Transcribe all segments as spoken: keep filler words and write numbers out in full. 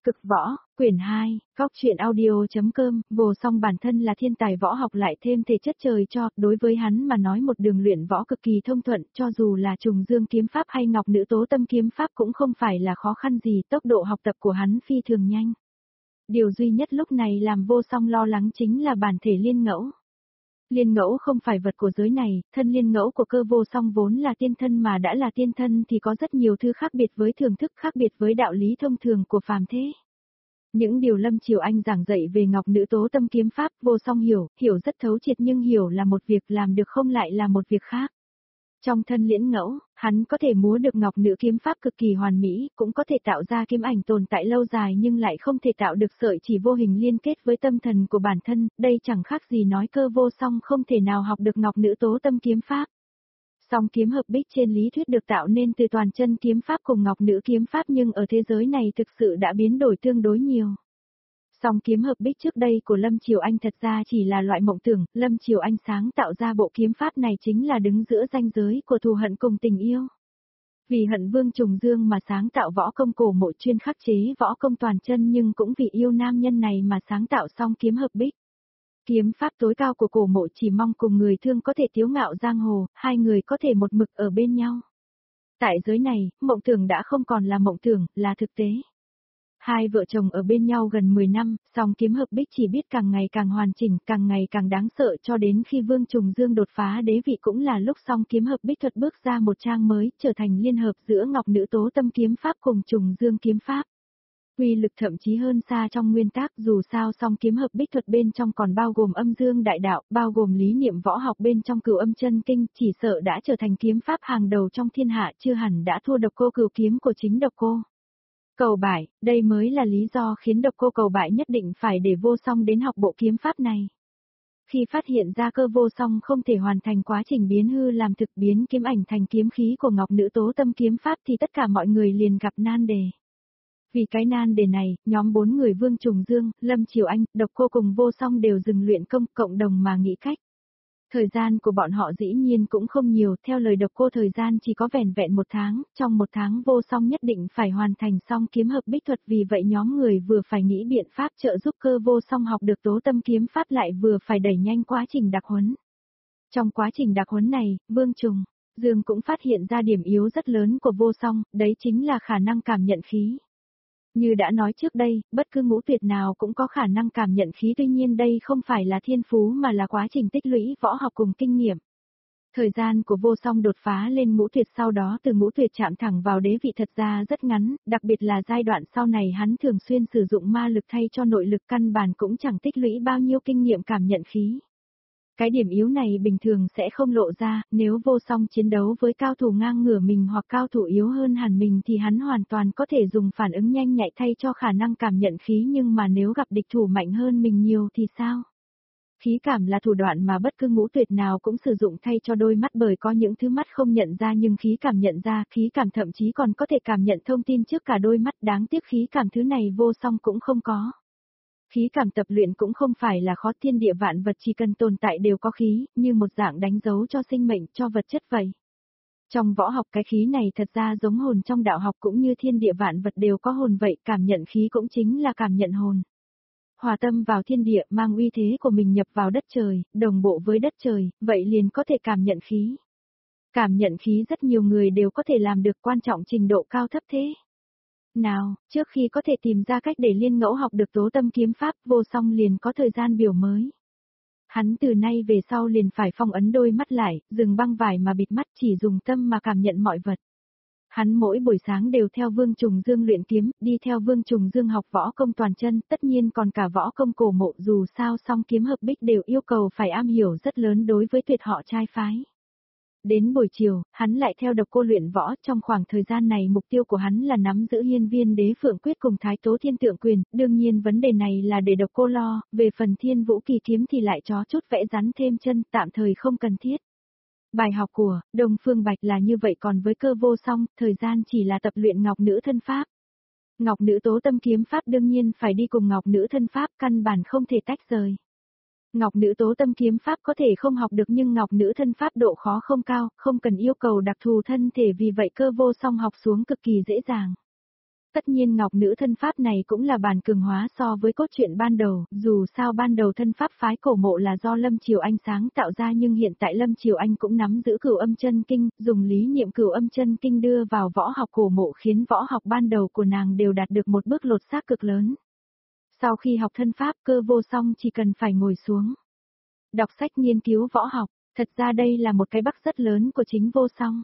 Cực võ, quyển hai, góc truyện audio.com, Vô Song bản thân là thiên tài võ học lại thêm thể chất trời cho, đối với hắn mà nói một đường luyện võ cực kỳ thông thuận, cho dù là trùng dương kiếm pháp hay ngọc nữ tố tâm kiếm pháp cũng không phải là khó khăn gì, tốc độ học tập của hắn phi thường nhanh. Điều duy nhất lúc này làm Vô Song lo lắng chính là bản thể liên ngẫu. Liên ngẫu không phải vật của giới này, thân liên ngẫu của Cơ Vô Song vốn là tiên thân mà đã là tiên thân thì có rất nhiều thứ khác biệt với thưởng thức, khác biệt với đạo lý thông thường của phàm thế. Những điều Lâm Chiều Anh giảng dạy về ngọc nữ tố tâm kiếm pháp Vô Song hiểu, hiểu rất thấu triệt nhưng hiểu là một việc, làm được không lại là một việc khác. Trong thân liễn ngẫu, hắn có thể múa được ngọc nữ kiếm pháp cực kỳ hoàn mỹ, cũng có thể tạo ra kiếm ảnh tồn tại lâu dài nhưng lại không thể tạo được sợi chỉ vô hình liên kết với tâm thần của bản thân, đây chẳng khác gì nói Cơ Vô Song không thể nào học được ngọc nữ tố tâm kiếm pháp. Song kiếm hợp bích trên lý thuyết được tạo nên từ toàn chân kiếm pháp cùng ngọc nữ kiếm pháp nhưng ở thế giới này thực sự đã biến đổi tương đối nhiều. Song kiếm hợp bích trước đây của Lâm Chiều Anh thật ra chỉ là loại mộng tưởng, Lâm Chiều Anh sáng tạo ra bộ kiếm pháp này chính là đứng giữa ranh giới của thù hận cùng tình yêu. Vì hận Vương Trùng Dương mà sáng tạo võ công cổ mộ chuyên khắc chế võ công toàn chân nhưng cũng vì yêu nam nhân này mà sáng tạo song kiếm hợp bích. Kiếm pháp tối cao của cổ mộ chỉ mong cùng người thương có thể tiếu ngạo giang hồ, hai người có thể một mực ở bên nhau. Tại giới này, mộng tưởng đã không còn là mộng tưởng, là thực tế. Hai vợ chồng ở bên nhau gần mười năm, song kiếm hợp bích chỉ biết càng ngày càng hoàn chỉnh, càng ngày càng đáng sợ cho đến khi Vương Trùng Dương đột phá đế vị cũng là lúc song kiếm hợp bích thuật bước ra một trang mới, trở thành liên hợp giữa ngọc nữ tố tâm kiếm pháp cùng Trùng Dương kiếm pháp. Uy lực thậm chí hơn xa trong nguyên tác, dù sao song kiếm hợp bích thuật bên trong còn bao gồm âm dương đại đạo, bao gồm lý niệm võ học bên trong Cửu Âm Chân Kinh, chỉ sợ đã trở thành kiếm pháp hàng đầu trong thiên hạ, chưa hẳn đã thua Độc Cô Cửu kiếm của chính Độc Cô. Cầu bại, đây mới là lý do khiến Độc Cô cầu bại nhất định phải để Vô Song đến học bộ kiếm pháp này. Khi phát hiện ra Cơ Vô Song không thể hoàn thành quá trình biến hư làm thực, biến kiếm ảnh thành kiếm khí của ngọc nữ tố tâm kiếm pháp thì tất cả mọi người liền gặp nan đề. Vì cái nan đề này, nhóm bốn người Vương Trùng Dương, Lâm Chiều Anh, Độc Cô cùng Vô Song đều dừng luyện công, cộng đồng mà nghĩ cách. Thời gian của bọn họ dĩ nhiên cũng không nhiều, theo lời Độc Cô thời gian chỉ có vẻn vẹn một tháng, trong một tháng Vô Song nhất định phải hoàn thành xong kiếm hợp bích thuật, vì vậy nhóm người vừa phải nghĩ biện pháp trợ giúp Cơ Vô Song học được tố tâm kiếm pháp lại vừa phải đẩy nhanh quá trình đặc huấn. Trong quá trình đặc huấn này, Vương Trùng Dương cũng phát hiện ra điểm yếu rất lớn của Vô Song, đấy chính là khả năng cảm nhận khí. Như đã nói trước đây, bất cứ ngũ tuyệt nào cũng có khả năng cảm nhận khí, tuy nhiên đây không phải là thiên phú mà là quá trình tích lũy võ học cùng kinh nghiệm. Thời gian của Vô Song đột phá lên ngũ tuyệt sau đó từ ngũ tuyệt chạm thẳng vào đế vị thật ra rất ngắn, đặc biệt là giai đoạn sau này hắn thường xuyên sử dụng ma lực thay cho nội lực, căn bản cũng chẳng tích lũy bao nhiêu kinh nghiệm cảm nhận khí. Cái điểm yếu này bình thường sẽ không lộ ra, nếu Vô Song chiến đấu với cao thủ ngang ngửa mình hoặc cao thủ yếu hơn hẳn mình thì hắn hoàn toàn có thể dùng phản ứng nhanh nhạy thay cho khả năng cảm nhận khí, nhưng mà nếu gặp địch thủ mạnh hơn mình nhiều thì sao? Khí cảm là thủ đoạn mà bất cứ ngũ tuyệt nào cũng sử dụng thay cho đôi mắt, bởi có những thứ mắt không nhận ra nhưng khí cảm nhận ra, khí cảm thậm chí còn có thể cảm nhận thông tin trước cả đôi mắt, đáng tiếc khí cảm thứ này Vô Song cũng không có. Khí cảm tập luyện cũng không phải là khó, thiên địa vạn vật chỉ cần tồn tại đều có khí, như một dạng đánh dấu cho sinh mệnh, cho vật chất vậy. Trong võ học cái khí này thật ra giống hồn trong đạo học, cũng như thiên địa vạn vật đều có hồn vậy, cảm nhận khí cũng chính là cảm nhận hồn. Hòa tâm vào thiên địa, mang uy thế của mình nhập vào đất trời, đồng bộ với đất trời, vậy liền có thể cảm nhận khí. Cảm nhận khí rất nhiều người đều có thể làm được, quan trọng trình độ cao thấp thế. Nào, trước khi có thể tìm ra cách để liên ngẫu học được tố tâm kiếm pháp, Vô Song liền có thời gian biểu mới. Hắn từ nay về sau liền phải phong ấn đôi mắt lại, dùng băng vải mà bịt mắt, chỉ dùng tâm mà cảm nhận mọi vật. Hắn mỗi buổi sáng đều theo Vương Trùng Dương luyện kiếm, đi theo Vương Trùng Dương học võ công toàn chân, tất nhiên còn cả võ công cổ mộ, dù sao song kiếm hợp bích đều yêu cầu phải am hiểu rất lớn đối với tuyệt họ trai phái. Đến buổi chiều, hắn lại theo Độc Cô luyện võ, trong khoảng thời gian này mục tiêu của hắn là nắm giữ Hiên Viên Đế Phượng Quyết cùng Thái Tố Thiên Tượng Quyền, đương nhiên vấn đề này là để Độc Cô lo, về phần Thiên Vũ Kỳ kiếm thì lại chó chút vẽ rắn thêm chân, tạm thời không cần thiết. Bài học của Đông Phương Bạch là như vậy, còn với Cơ Vô Song, thời gian chỉ là tập luyện ngọc nữ thân pháp. Ngọc nữ tố tâm kiếm pháp đương nhiên phải đi cùng ngọc nữ thân pháp, căn bản không thể tách rời. Ngọc nữ tố tâm kiếm pháp có thể không học được nhưng ngọc nữ thân pháp độ khó không cao, không cần yêu cầu đặc thù thân thể, vì vậy Cơ Vô Song học xuống cực kỳ dễ dàng. Tất nhiên ngọc nữ thân pháp này cũng là bản cường hóa so với cốt truyện ban đầu, dù sao ban đầu thân pháp phái cổ mộ là do Lâm Triều Anh sáng tạo ra nhưng hiện tại Lâm Triều Anh cũng nắm giữ cửu âm chân kinh, dùng lý niệm cửu âm chân kinh đưa vào võ học cổ mộ khiến võ học ban đầu của nàng đều đạt được một bước lột xác cực lớn. Sau khi học thân pháp Cơ Vô Song chỉ cần phải ngồi xuống, đọc sách nghiên cứu võ học, thật ra đây là một cái bắc rất lớn của chính Vô Song.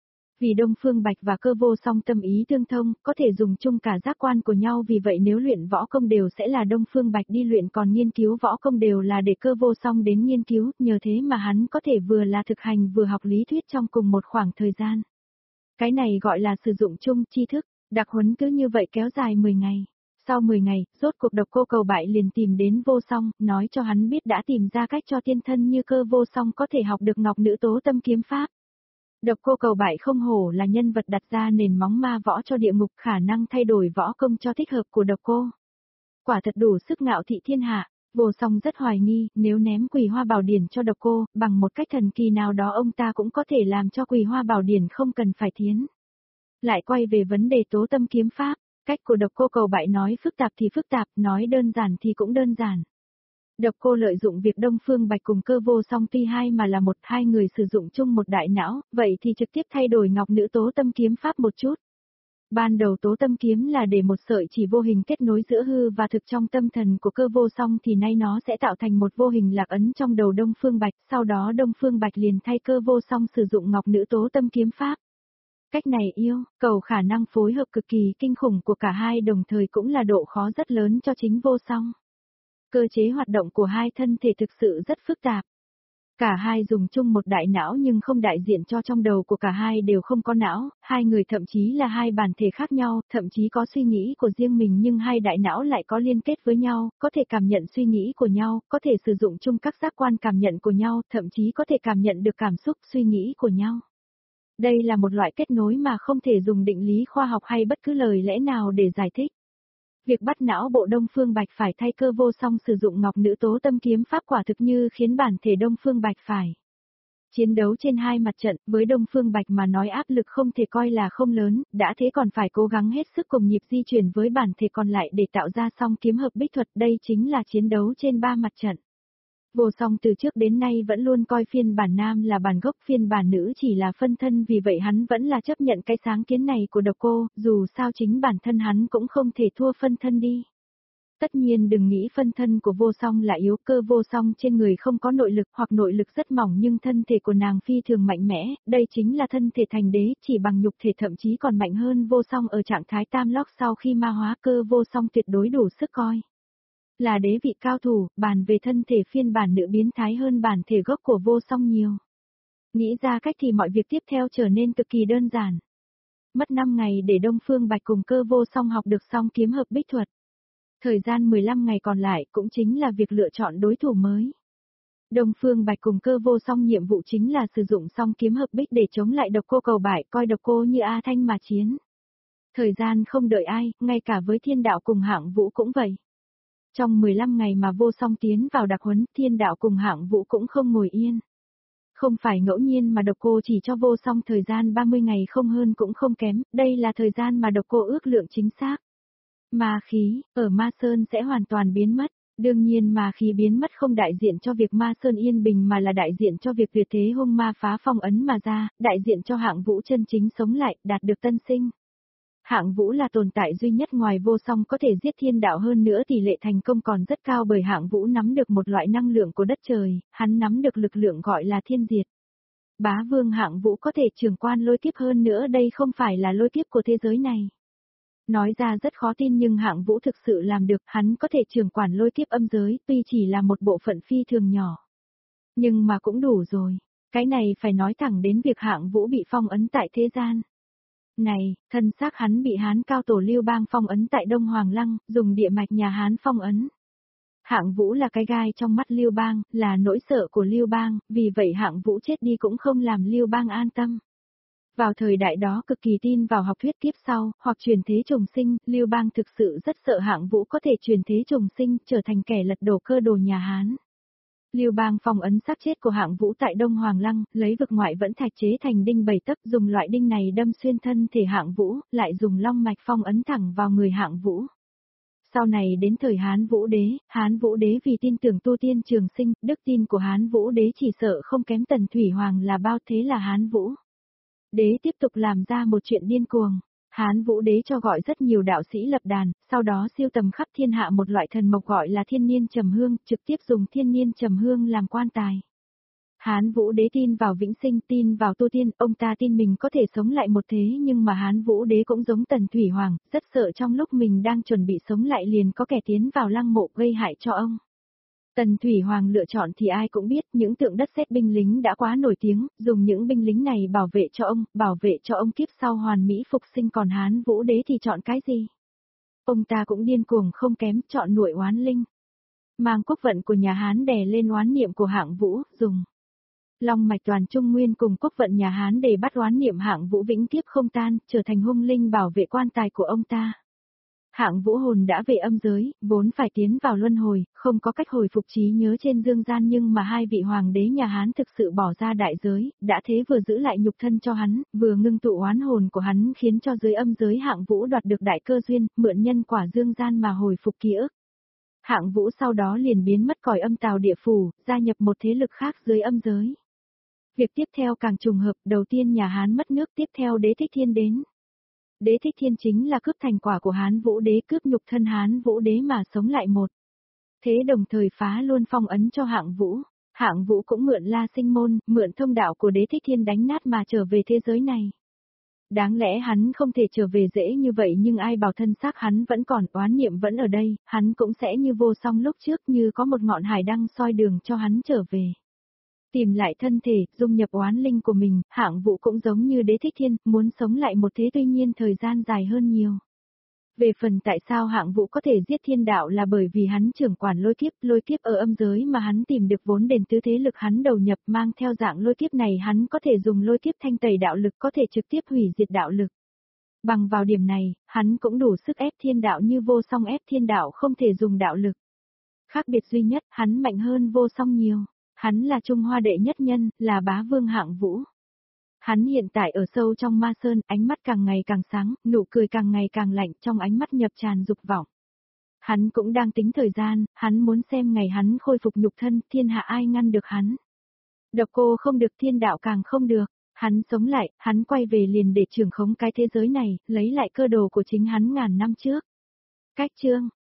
Vì Đông Phương Bạch và Cơ Vô Song tâm ý tương thông, có thể dùng chung cả giác quan của nhau vì vậy nếu luyện võ công đều sẽ là Đông Phương Bạch đi luyện còn nghiên cứu võ công đều là để Cơ Vô Song đến nghiên cứu, nhờ thế mà hắn có thể vừa là thực hành vừa học lý thuyết trong cùng một khoảng thời gian. Cái này gọi là sử dụng chung tri thức, đặc huấn cứ như vậy kéo dài mười ngày. Sau mười ngày, rốt cuộc Độc Cô Cầu Bại liền tìm đến Vô Song, nói cho hắn biết đã tìm ra cách cho tiên thân như Cơ Vô Song có thể học được Ngọc Nữ Tố Tâm kiếm pháp. Độc Cô Cầu Bại không hổ là nhân vật đặt ra nền móng ma võ cho địa ngục, khả năng thay đổi võ công cho thích hợp của Độc Cô. Quả thật đủ sức ngạo thị thiên hạ. Vô Song rất hoài nghi, nếu ném Quỳ Hoa Bảo Điển cho Độc Cô, bằng một cách thần kỳ nào đó ông ta cũng có thể làm cho Quỳ Hoa Bảo Điển không cần phải thiến. Lại quay về vấn đề tố tâm kiếm pháp, cách của Độc Cô Cầu Bại nói phức tạp thì phức tạp, nói đơn giản thì cũng đơn giản. Độc Cô lợi dụng việc Đông Phương Bạch cùng Cơ Vô Song tuy hai mà là một hai người sử dụng chung một đại não, vậy thì trực tiếp thay đổi Ngọc Nữ Tố Tâm kiếm pháp một chút. Ban đầu Tố Tâm kiếm là để một sợi chỉ vô hình kết nối giữa hư và thực trong tâm thần của Cơ Vô Song thì nay nó sẽ tạo thành một vô hình lạc ấn trong đầu Đông Phương Bạch, sau đó Đông Phương Bạch liền thay Cơ Vô Song sử dụng Ngọc Nữ Tố Tâm kiếm pháp. Cách này yêu, cầu khả năng phối hợp cực kỳ kinh khủng của cả hai đồng thời cũng là độ khó rất lớn cho chính Vô Song. Cơ chế hoạt động của hai thân thể thực sự rất phức tạp. Cả hai dùng chung một đại não nhưng không đại diện cho trong đầu của cả hai đều không có não, hai người thậm chí là hai bản thể khác nhau, thậm chí có suy nghĩ của riêng mình nhưng hai đại não lại có liên kết với nhau, có thể cảm nhận suy nghĩ của nhau, có thể sử dụng chung các giác quan cảm nhận của nhau, thậm chí có thể cảm nhận được cảm xúc suy nghĩ của nhau. Đây là một loại kết nối mà không thể dùng định lý khoa học hay bất cứ lời lẽ nào để giải thích. Việc bắt não bộ Đông Phương Bạch phải thay Cơ Vô Song sử dụng Ngọc Nữ Tố Tâm kiếm pháp quả thực như khiến bản thể Đông Phương Bạch phải chiến đấu trên hai mặt trận, với Đông Phương Bạch mà nói áp lực không thể coi là không lớn, đã thế còn phải cố gắng hết sức cùng nhịp di chuyển với bản thể còn lại để tạo ra song kiếm hợp bích thuật, đây chính là chiến đấu trên ba mặt trận. Vô Song từ trước đến nay vẫn luôn coi phiên bản nam là bản gốc, phiên bản nữ chỉ là phân thân, vì vậy hắn vẫn là chấp nhận cái sáng kiến này của Độc Cô, dù sao chính bản thân hắn cũng không thể thua phân thân đi. Tất nhiên đừng nghĩ phân thân của Vô Song là yếu, Cơ Vô Song trên người không có nội lực hoặc nội lực rất mỏng nhưng thân thể của nàng phi thường mạnh mẽ, đây chính là thân thể thành đế, chỉ bằng nhục thể thậm chí còn mạnh hơn Vô Song ở trạng thái tam lóc sau khi ma hóa. Cơ Vô Song tuyệt đối đủ sức coi là đế vị cao thủ, bàn về thân thể phiên bản nữ biến thái hơn bản thể gốc của Vô Song nhiều. Nghĩ ra cách thì mọi việc tiếp theo trở nên cực kỳ đơn giản. Mất năm ngày để Đông Phương Bạch cùng Cơ Vô Song học được song kiếm hợp bích thuật. Thời gian mười lăm ngày còn lại cũng chính là việc lựa chọn đối thủ mới. Đông Phương Bạch cùng Cơ Vô Song nhiệm vụ chính là sử dụng song kiếm hợp bích để chống lại Độc Cô Cầu Bại, coi Độc Cô như A Thanh mà chiến. Thời gian không đợi ai, ngay cả với Thiên Đạo cùng Hạng Vũ cũng vậy. Trong mười lăm ngày mà Vô Song tiến vào đặc huấn, Thiên Đạo cùng Hạng Vũ cũng không ngồi yên. Không phải ngẫu nhiên mà Độc Cô chỉ cho Vô Song thời gian ba mươi ngày không hơn cũng không kém, đây là thời gian mà Độc Cô ước lượng chính xác. Ma khí, ở Ma Sơn sẽ hoàn toàn biến mất, đương nhiên ma khí biến mất không đại diện cho việc Ma Sơn yên bình mà là đại diện cho việc tuyệt thế hung ma phá phong ấn mà ra, đại diện cho Hạng Vũ chân chính sống lại, đạt được tân sinh. Hạng Vũ là tồn tại duy nhất ngoài Vô Song có thể giết Thiên Đạo, hơn nữa tỷ lệ thành công còn rất cao bởi Hạng Vũ nắm được một loại năng lượng của đất trời, hắn nắm được lực lượng gọi là thiên diệt. Bá vương Hạng Vũ có thể trưởng quan lôi kiếp, hơn nữa đây không phải là lôi kiếp của thế giới này. Nói ra rất khó tin nhưng Hạng Vũ thực sự làm được, hắn có thể trưởng quản lôi kiếp âm giới, tuy chỉ là một bộ phận phi thường nhỏ. Nhưng mà cũng đủ rồi, cái này phải nói thẳng đến việc Hạng Vũ bị phong ấn tại thế gian. Này, thân xác hắn bị Hán cao tổ Lưu Bang phong ấn tại Đông Hoàng Lăng, dùng địa mạch nhà Hán phong ấn. Hạng Vũ là cái gai trong mắt Lưu Bang, là nỗi sợ của Lưu Bang, vì vậy Hạng Vũ chết đi cũng không làm Lưu Bang an tâm. Vào thời đại đó cực kỳ tin vào học thuyết kiếp sau, hoặc truyền thế trùng sinh, Lưu Bang thực sự rất sợ Hạng Vũ có thể truyền thế trùng sinh, trở thành kẻ lật đổ cơ đồ nhà Hán. Lưu Bang phong ấn xác chết của Hạng Vũ tại Đông Hoàng Lăng, lấy vực ngoại vẫn thạch chế thành đinh bảy tấc, dùng loại đinh này đâm xuyên thân thể Hạng Vũ, lại dùng long mạch phong ấn thẳng vào người Hạng Vũ. Sau này đến thời Hán Vũ Đế, Hán Vũ Đế vì tin tưởng tu tiên trường sinh, đức tin của Hán Vũ Đế chỉ sợ không kém Tần Thủy Hoàng là bao, thế là Hán Vũ Đế tiếp tục làm ra một chuyện điên cuồng. Hán Vũ Đế cho gọi rất nhiều đạo sĩ lập đàn, sau đó siêu tầm khắp thiên hạ một loại thần mộc gọi là thiên niên trầm hương, trực tiếp dùng thiên niên trầm hương làm quan tài. Hán Vũ Đế tin vào vĩnh sinh, tin vào tu tiên, ông ta tin mình có thể sống lại một thế, nhưng mà Hán Vũ Đế cũng giống Tần Thủy Hoàng, rất sợ trong lúc mình đang chuẩn bị sống lại liền có kẻ tiến vào lăng mộ gây hại cho ông. Tần Thủy Hoàng lựa chọn thì ai cũng biết, những tượng đất sét binh lính đã quá nổi tiếng, dùng những binh lính này bảo vệ cho ông, bảo vệ cho ông kiếp sau hoàn mỹ phục sinh, còn Hán Vũ Đế thì chọn cái gì? Ông ta cũng điên cuồng không kém, chọn nuôi oán linh. Mang quốc vận của nhà Hán đè lên oán niệm của Hạng Vũ, dùng long mạch toàn trung nguyên cùng quốc vận nhà Hán để bắt oán niệm Hạng Vũ vĩnh kiếp không tan, trở thành hung linh bảo vệ quan tài của ông ta. Hạng Vũ hồn đã về âm giới, vốn phải tiến vào luân hồi, không có cách hồi phục trí nhớ trên dương gian, nhưng mà hai vị hoàng đế nhà Hán thực sự bỏ ra đại giới, đã thế vừa giữ lại nhục thân cho hắn, vừa ngưng tụ oán hồn của hắn khiến cho dưới âm giới Hạng Vũ đoạt được đại cơ duyên, mượn nhân quả dương gian mà hồi phục ký ức. Hạng Vũ sau đó liền biến mất cõi âm tào địa phủ, gia nhập một thế lực khác dưới âm giới. Việc tiếp theo càng trùng hợp, đầu tiên nhà Hán mất nước, tiếp theo Đế Thích Thiên đến. Đế Thích Thiên chính là cướp thành quả của Hán Vũ Đế, cướp nhục thân Hán Vũ Đế mà sống lại một thế, đồng thời phá luôn phong ấn cho Hạng Vũ. Hạng Vũ cũng mượn La Sinh Môn, mượn thông đạo của Đế Thích Thiên đánh nát mà trở về thế giới này. Đáng lẽ hắn không thể trở về dễ như vậy, nhưng ai bảo thân xác hắn vẫn còn, oán niệm vẫn ở đây, hắn cũng sẽ như Vô Song lúc trước, như có một ngọn hải đăng soi đường cho hắn trở về. Tìm lại thân thể, dung nhập oán linh của mình, Hạng Vũ cũng giống như Đế Thích Thiên, muốn sống lại một thế, tuy nhiên thời gian dài hơn nhiều. Về phần tại sao Hạng Vũ có thể giết thiên đạo là bởi vì hắn trưởng quản lôi kiếp, lôi kiếp ở âm giới mà hắn tìm được vốn đền tứ thế lực hắn đầu nhập, mang theo dạng lôi kiếp này hắn có thể dùng lôi kiếp thanh tẩy đạo lực, có thể trực tiếp hủy diệt đạo lực. Bằng vào điểm này, hắn cũng đủ sức ép thiên đạo như Vô Song ép thiên đạo không thể dùng đạo lực. Khác biệt duy nhất, hắn mạnh hơn Vô Song nhiều. Hắn là Trung Hoa đệ nhất nhân, là bá vương Hạng Vũ. Hắn hiện tại ở sâu trong ma sơn, ánh mắt càng ngày càng sáng, nụ cười càng ngày càng lạnh, trong ánh mắt nhập tràn dục vọng. Hắn cũng đang tính thời gian, hắn muốn xem ngày hắn khôi phục nhục thân, thiên hạ ai ngăn được hắn. Độc cô không được, thiên đạo càng không được. Hắn sống lại, hắn quay về liền để trưởng khống cái thế giới này, lấy lại cơ đồ của chính hắn ngàn năm trước. Cách chương